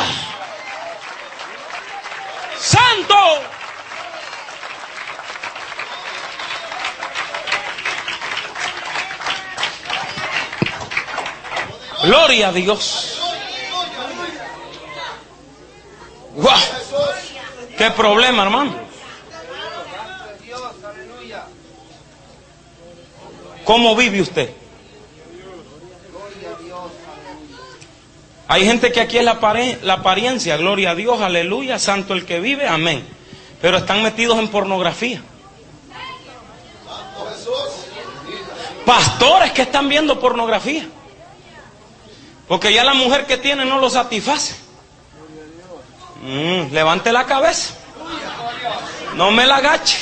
Santo. Gloria a Dios. ¡Wow! ¡Qué problema, hermano! ¿Cómo vive usted? Hay gente que aquí es la, pare- la apariencia, gloria a Dios, aleluya, santo el que vive, amén. Pero están metidos en pornografía. Pastores que están viendo pornografía. Porque ya la mujer que tiene no lo satisface. Mm, levante la cabeza. No me la agache.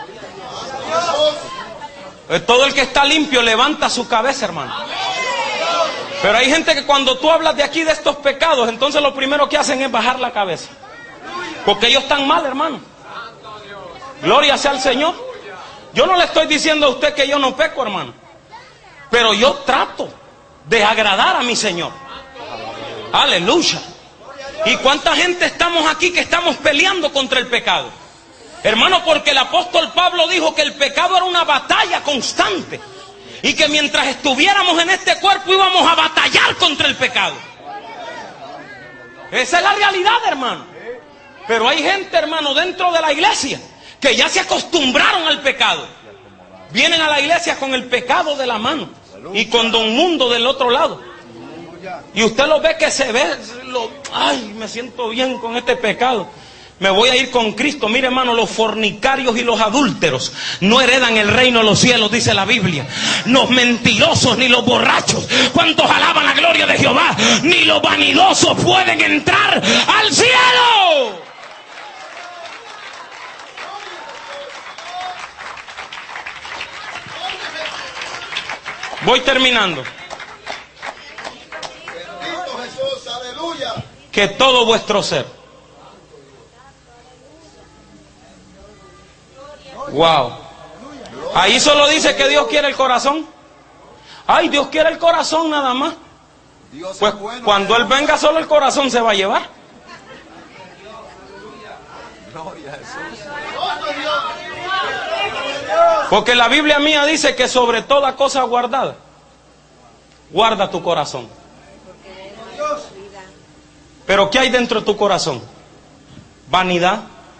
Todo el que está limpio levanta su cabeza, hermano. Pero hay gente que cuando tú hablas de aquí de estos pecados, entonces lo primero que hacen es bajar la cabeza. Porque ellos están mal, hermano. Gloria sea al Señor. Yo no le estoy diciendo a usted que yo no peco, hermano. Pero yo trato de agradar a mi Señor. Aleluya. ¿Y cuánta gente estamos aquí que estamos peleando contra el pecado? Hermano, porque el apóstol Pablo dijo que el pecado era una batalla constante. Y que mientras estuviéramos en este cuerpo íbamos a batallar contra el pecado. Esa es la realidad, hermano. Pero hay gente, hermano, dentro de la iglesia que ya se acostumbraron al pecado. Vienen a la iglesia con el pecado de la mano y con Don Mundo del otro lado. Y usted lo ve que se ve, lo, ay, me siento bien con este pecado. Me voy a ir con Cristo. Mire, hermano, los fornicarios y los adúlteros no heredan el reino de los cielos, dice la Biblia. Los mentirosos ni los borrachos, ¿cuántos alaban la gloria de Jehová? Ni los vanidosos pueden entrar al cielo. Voy terminando. Bendito Jesús, aleluya. Que todo vuestro ser. Wow. Ahí solo dice que Dios quiere el corazón. Ay, Dios quiere el corazón nada más. Pues cuando Él venga, solo el corazón se va a llevar. Porque la Biblia mía dice que sobre toda cosa guardada, guarda tu corazón. Pero ¿qué hay dentro de tu corazón? Vanidad,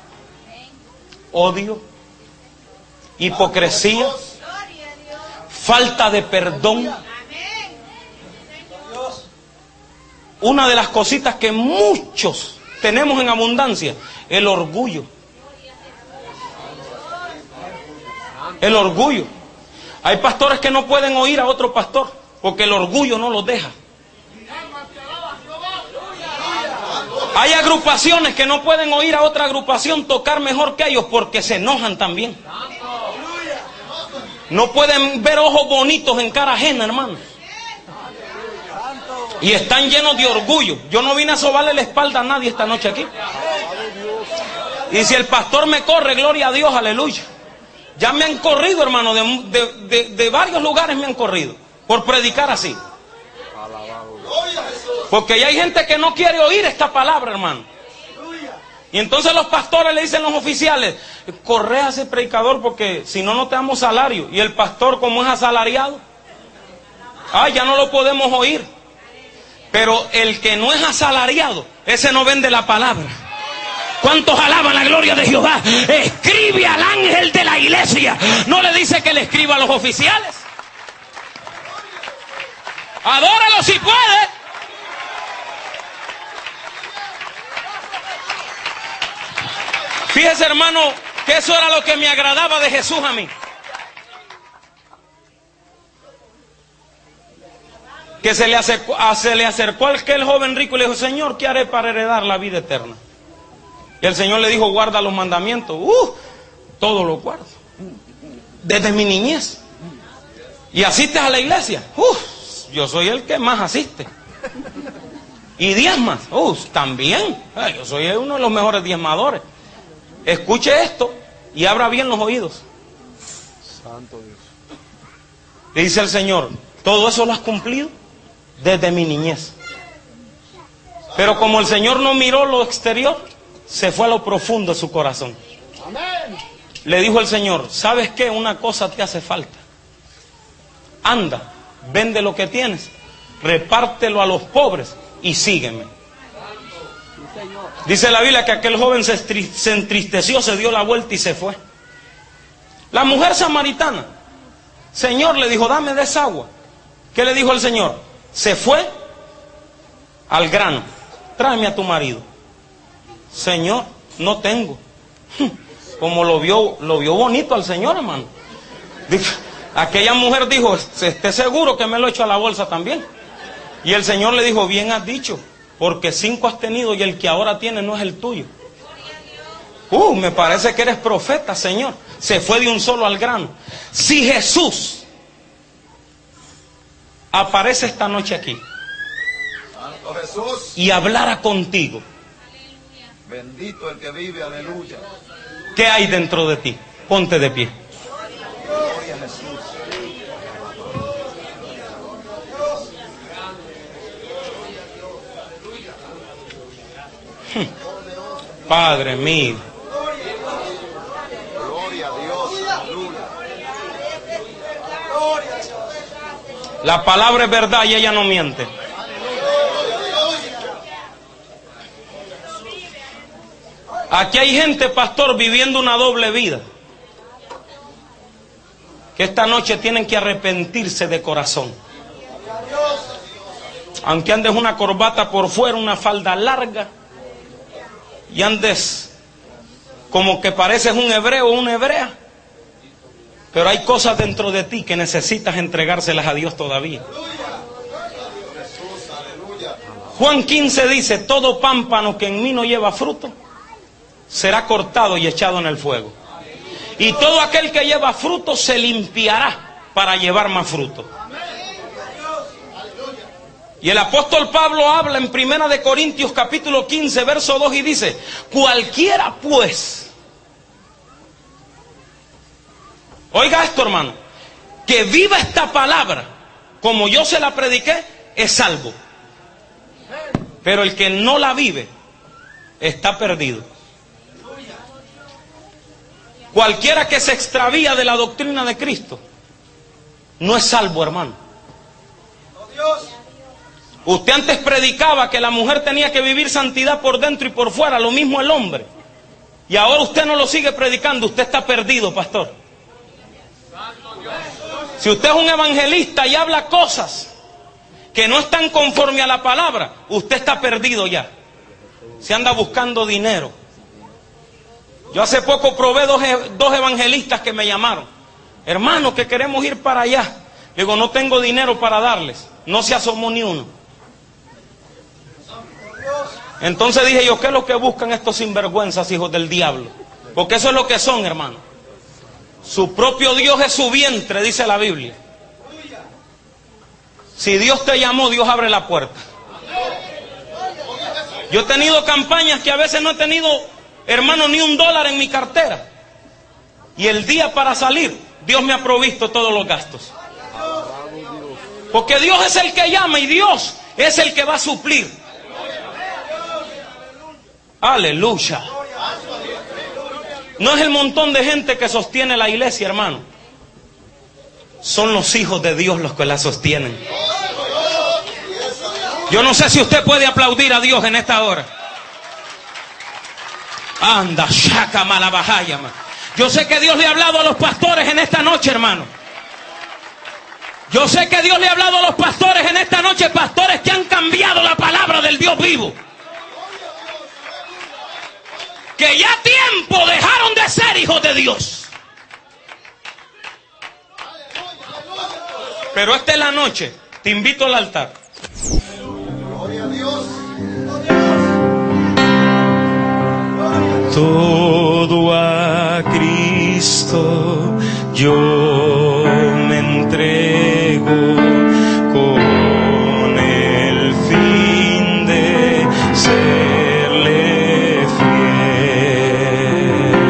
odio, hipocresía, falta de perdón. Una de las cositas que muchos tenemos en abundancia, el orgullo. El orgullo. Hay pastores que no pueden oír a otro pastor porque el orgullo no los deja. Hay agrupaciones que no pueden oír a otra agrupación tocar mejor que ellos porque se enojan también. No pueden ver ojos bonitos en cara ajena, hermano. Y están llenos de orgullo. Yo no vine a sobarle la espalda a nadie esta noche aquí. Y si el pastor me corre, gloria a Dios, aleluya. Ya me han corrido, hermano, de, de, de, de varios lugares me han corrido por predicar así. Porque ya hay gente que no quiere oír esta palabra, hermano. Y entonces los pastores le dicen a los oficiales, corre a ese predicador porque si no, no te damos salario. Y el pastor, como es asalariado, ay, ya no lo podemos oír. Pero el que no es asalariado, ese no vende la palabra. ¿Cuántos alaban la gloria de Jehová? Escribe al ángel de la iglesia. No le dice que le escriba a los oficiales. Adóralo si puede. Fíjese, hermano, que eso era lo que me agradaba de Jesús a mí. Que se le acercó, se le acercó aquel joven rico y le dijo, Señor, ¿qué haré para heredar la vida eterna? Y el Señor le dijo, guarda los mandamientos. Uh, todo lo guardo. Desde mi niñez. ¿Y asistes a la iglesia? Uh, yo soy el que más asiste. ¿Y diezmas? Uh, también. Eh, yo soy uno de los mejores diezmadores. Escuche esto y abra bien los oídos. Santo Dios. Le dice el Señor, todo eso lo has cumplido desde mi niñez. Pero como el Señor no miró lo exterior, se fue a lo profundo de su corazón. Amén. Le dijo el Señor, ¿sabes qué? Una cosa te hace falta. Anda, vende lo que tienes, repártelo a los pobres y sígueme. Dice la Biblia que aquel joven se, se entristeció, se dio la vuelta y se fue. La mujer samaritana, Señor, le dijo, dame de esa agua. ¿Qué le dijo el Señor? Se fue al grano. Tráeme a tu marido. Señor, no tengo. Como lo vio, lo vio bonito al Señor, hermano. Aquella mujer dijo, esté seguro que me lo echo a la bolsa también. Y el Señor le dijo, bien has dicho, porque cinco has tenido y el que ahora tiene no es el tuyo. Uh, me parece que eres profeta, Señor. Se fue de un solo al grano. Si Jesús aparece esta noche aquí Santo Jesús. y hablara contigo, Bendito el que vive, aleluya. ¿qué hay dentro de ti? Ponte de pie. Gloria a Jesús. Padre mío. Gloria a Dios, aleluya. La palabra es verdad y ella no miente. Aquí hay gente, pastor, viviendo una doble vida, que esta noche tienen que arrepentirse de corazón. Aunque andes una corbata por fuera, una falda larga, y andes como que pareces un hebreo o una hebrea, pero hay cosas dentro de ti que necesitas entregárselas a Dios todavía. Juan quince dice: todo pámpano que en mí no lleva fruto será cortado y echado en el fuego, y todo aquel que lleva fruto se limpiará para llevar más fruto. Y el apóstol Pablo habla en Primera de Corintios capítulo quince verso dos y dice: cualquiera pues, oiga esto hermano, que viva esta palabra como yo se la prediqué, es salvo. Pero el que no la vive está perdido. Cualquiera que se extravía de la doctrina de Cristo no es salvo, hermano. Usted antes predicaba que la mujer tenía que vivir santidad por dentro y por fuera, lo mismo el hombre. Y ahora usted no lo sigue predicando, usted está perdido, pastor. Si usted es un evangelista y habla cosas que no están conforme a la palabra, usted está perdido ya. Se anda buscando dinero. Yo hace poco probé dos, dos evangelistas que me llamaron: hermano, que queremos ir para allá. Le digo: no tengo dinero para darles. No se asomó ni uno. Entonces dije yo: ¿qué es lo que buscan estos sinvergüenzas, hijos del diablo? Porque eso es lo que son, hermano. Su propio Dios es su vientre, dice la Biblia. Si Dios te llamó, Dios abre la puerta. Yo he tenido campañas que a veces no he tenido, hermano, ni un dólar en mi cartera. Y el día para salir, Dios me ha provisto todos los gastos. Porque Dios es el que llama y Dios es el que va a suplir. Aleluya. No es el montón de gente que sostiene la iglesia, hermano. Son los hijos de Dios los que la sostienen. Yo no sé si usted puede aplaudir a Dios en esta hora. Anda, shaka malabajaya. Yo sé que Dios le ha hablado a los pastores en esta noche, hermano. Yo sé que Dios le ha hablado a los pastores en esta noche, pastores que han cambiado la palabra del Dios vivo. Que ya tiempo dejaron de ser hijos de Dios. Pero esta es la noche. Te invito al altar. Gloria a Dios. Todo a Cristo yo me entrego con el fin de serle fiel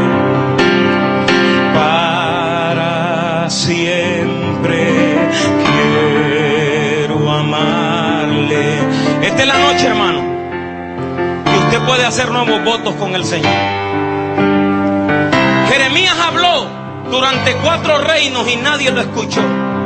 para siempre. Quiero amarle. Esta es la noche, hermano, y usted puede hacer nuevos votos con el Señor. Jeremías habló durante cuatro reinos y nadie lo escuchó.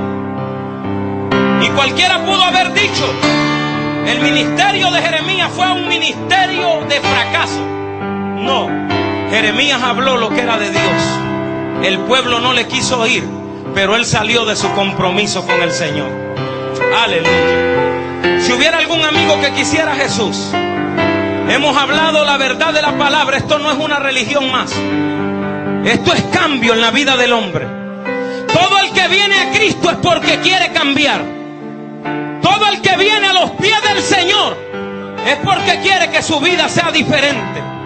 Y cualquiera pudo haber dicho: el ministerio de Jeremías fue un ministerio de fracaso. No, Jeremías habló lo que era de Dios. El pueblo no le quiso oír, pero él salió de su compromiso con el Señor. Aleluya. Si hubiera algún amigo que quisiera a Jesús, hemos hablado la verdad de la palabra. Esto no es una religión más. Esto es cambio en la vida del hombre. Todo el que viene a Cristo es porque quiere cambiar. Todo el que viene a los pies del Señor es porque quiere que su vida sea diferente.